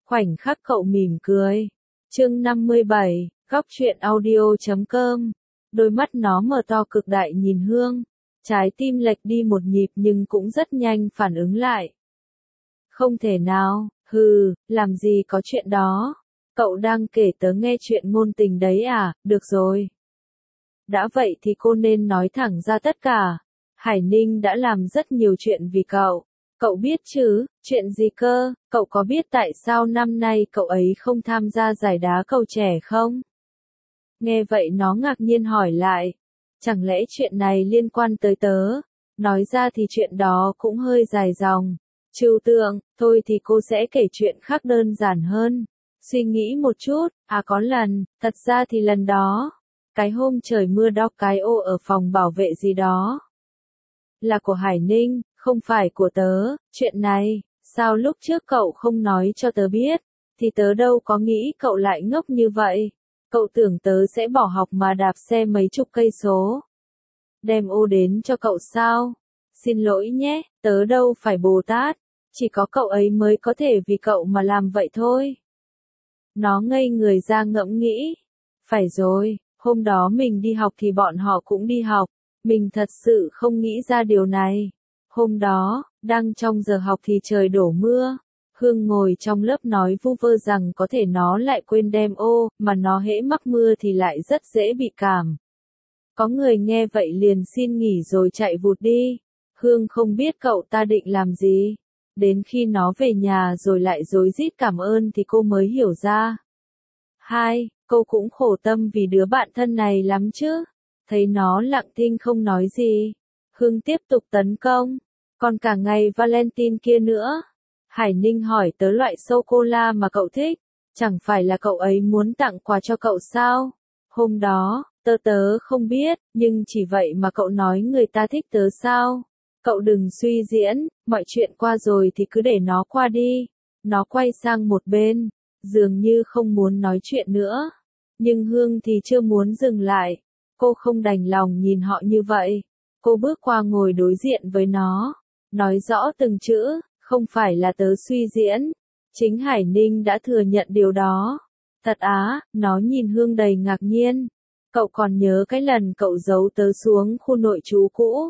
Khoảnh khắc cậu mỉm cười. Chương 57, góc truyện audio.com. Đôi mắt nó mở to cực đại nhìn Hương. Trái tim lệch đi một nhịp nhưng cũng rất nhanh phản ứng lại. Không thể nào, làm gì có chuyện đó. Cậu đang kể tớ nghe chuyện ngôn tình đấy à, được rồi. Đã vậy thì cô nên nói thẳng ra tất cả. Hải Ninh đã làm rất nhiều chuyện vì cậu. Cậu biết chứ, chuyện gì cơ, cậu có biết tại sao năm nay cậu ấy không tham gia giải đá cầu trẻ không? Nghe vậy nó ngạc nhiên hỏi lại. Chẳng lẽ chuyện này liên quan tới tớ? Nói ra thì chuyện đó cũng hơi dài dòng. Trừu Tượng, thôi thì cô sẽ kể chuyện khác đơn giản hơn. Suy nghĩ một chút, có lần, thật ra thì lần đó, cái hôm trời mưa đóc cái ô ở phòng bảo vệ gì đó. Là của Hải Ninh, không phải của tớ, chuyện này, sao lúc trước cậu không nói cho tớ biết, thì tớ đâu có nghĩ cậu lại ngốc như vậy. Cậu tưởng tớ sẽ bỏ học mà đạp xe mấy chục cây số. Đem ô đến cho cậu sao? Xin lỗi nhé, tớ đâu phải Bồ Tát, chỉ có cậu ấy mới có thể vì cậu mà làm vậy thôi. Nó ngây người ra ngẫm nghĩ. Phải rồi, hôm đó mình đi học thì bọn họ cũng đi học, mình thật sự không nghĩ ra điều này. Hôm đó, đang trong giờ học thì trời đổ mưa. Hương ngồi trong lớp nói vu vơ rằng có thể nó lại quên đem ô, mà nó hễ mắc mưa thì lại rất dễ bị cảm. Có người nghe vậy liền xin nghỉ rồi chạy vụt đi. Hương không biết cậu ta định làm gì. Đến khi nó về nhà rồi lại rối rít cảm ơn thì cô mới hiểu ra. Cô cũng khổ tâm vì đứa bạn thân này lắm chứ. Thấy nó lặng thinh không nói gì. Hương tiếp tục tấn công. Còn cả ngày Valentine kia nữa. Hải Ninh hỏi tớ loại sô-cô-la mà cậu thích. Chẳng phải là cậu ấy muốn tặng quà cho cậu sao? Hôm đó, tớ không biết, nhưng chỉ vậy mà cậu nói người ta thích tớ sao? Cậu đừng suy diễn, mọi chuyện qua rồi thì cứ để nó qua đi. Nó quay sang một bên, dường như không muốn nói chuyện nữa. Nhưng Hương thì chưa muốn dừng lại. Cô không đành lòng nhìn họ như vậy. Cô bước qua ngồi đối diện với nó. Nói rõ từng chữ, không phải là tớ suy diễn. Chính Hải Ninh đã thừa nhận điều đó. Thật á, nó nhìn Hương đầy ngạc nhiên. Cậu còn nhớ cái lần cậu giấu tớ xuống khu nội trú cũ?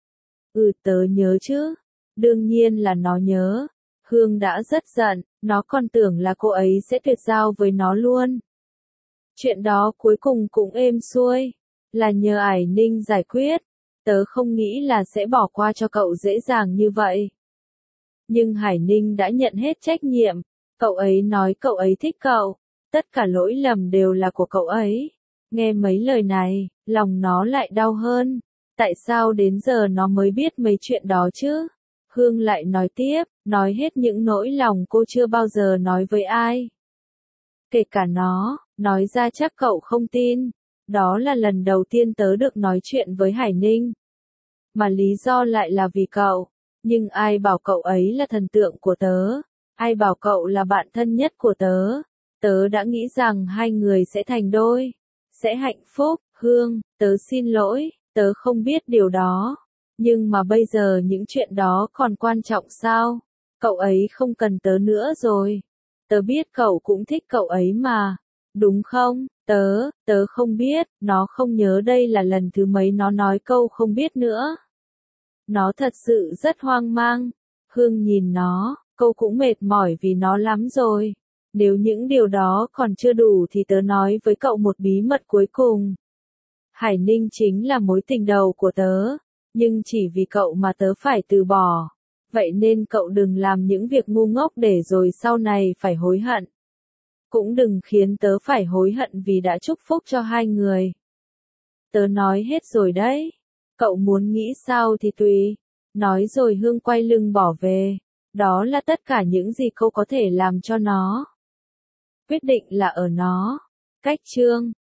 Tớ nhớ chứ. Đương nhiên là nó nhớ. Hương đã rất giận, nó còn tưởng là cô ấy sẽ tuyệt giao với nó luôn. Chuyện đó cuối cùng cũng êm xuôi. Là nhờ Hải Ninh giải quyết. Tớ không nghĩ là sẽ bỏ qua cho cậu dễ dàng như vậy. Nhưng Hải Ninh đã nhận hết trách nhiệm. Cậu ấy nói cậu ấy thích cậu. Tất cả lỗi lầm đều là của cậu ấy. Nghe mấy lời này, lòng nó lại đau hơn. Tại sao đến giờ nó mới biết mấy chuyện đó chứ? Hương lại nói tiếp, nói hết những nỗi lòng cô chưa bao giờ nói với ai. Kể cả nó, nói ra chắc cậu không tin. Đó là lần đầu tiên tớ được nói chuyện với Hải Ninh. Mà lý do lại là vì cậu. Nhưng ai bảo cậu ấy là thần tượng của tớ? Ai bảo cậu là bạn thân nhất của tớ? Tớ đã nghĩ rằng hai người sẽ thành đôi. Sẽ hạnh phúc. Hương, tớ xin lỗi, tớ không biết điều đó. Nhưng mà bây giờ những chuyện đó còn quan trọng sao? Cậu ấy không cần tớ nữa rồi. Tớ biết cậu cũng thích cậu ấy mà. Đúng không? Tớ không biết, nó không nhớ đây là lần thứ mấy nó nói câu không biết nữa. Nó thật sự rất hoang mang. Hương nhìn nó, cô cũng mệt mỏi vì nó lắm rồi. Nếu những điều đó còn chưa đủ thì tớ nói với cậu một bí mật cuối cùng. Hải Ninh chính là mối tình đầu của tớ. Nhưng chỉ vì cậu mà tớ phải từ bỏ. Vậy nên cậu đừng làm những việc ngu ngốc để rồi sau này phải hối hận. Cũng đừng khiến tớ phải hối hận vì đã chúc phúc cho hai người. Tớ nói hết rồi đấy. Cậu muốn nghĩ sao thì tùy. Nói rồi Hương quay lưng bỏ về. Đó là tất cả những gì cô có thể làm cho nó. Quyết định là ở nó. Cách chương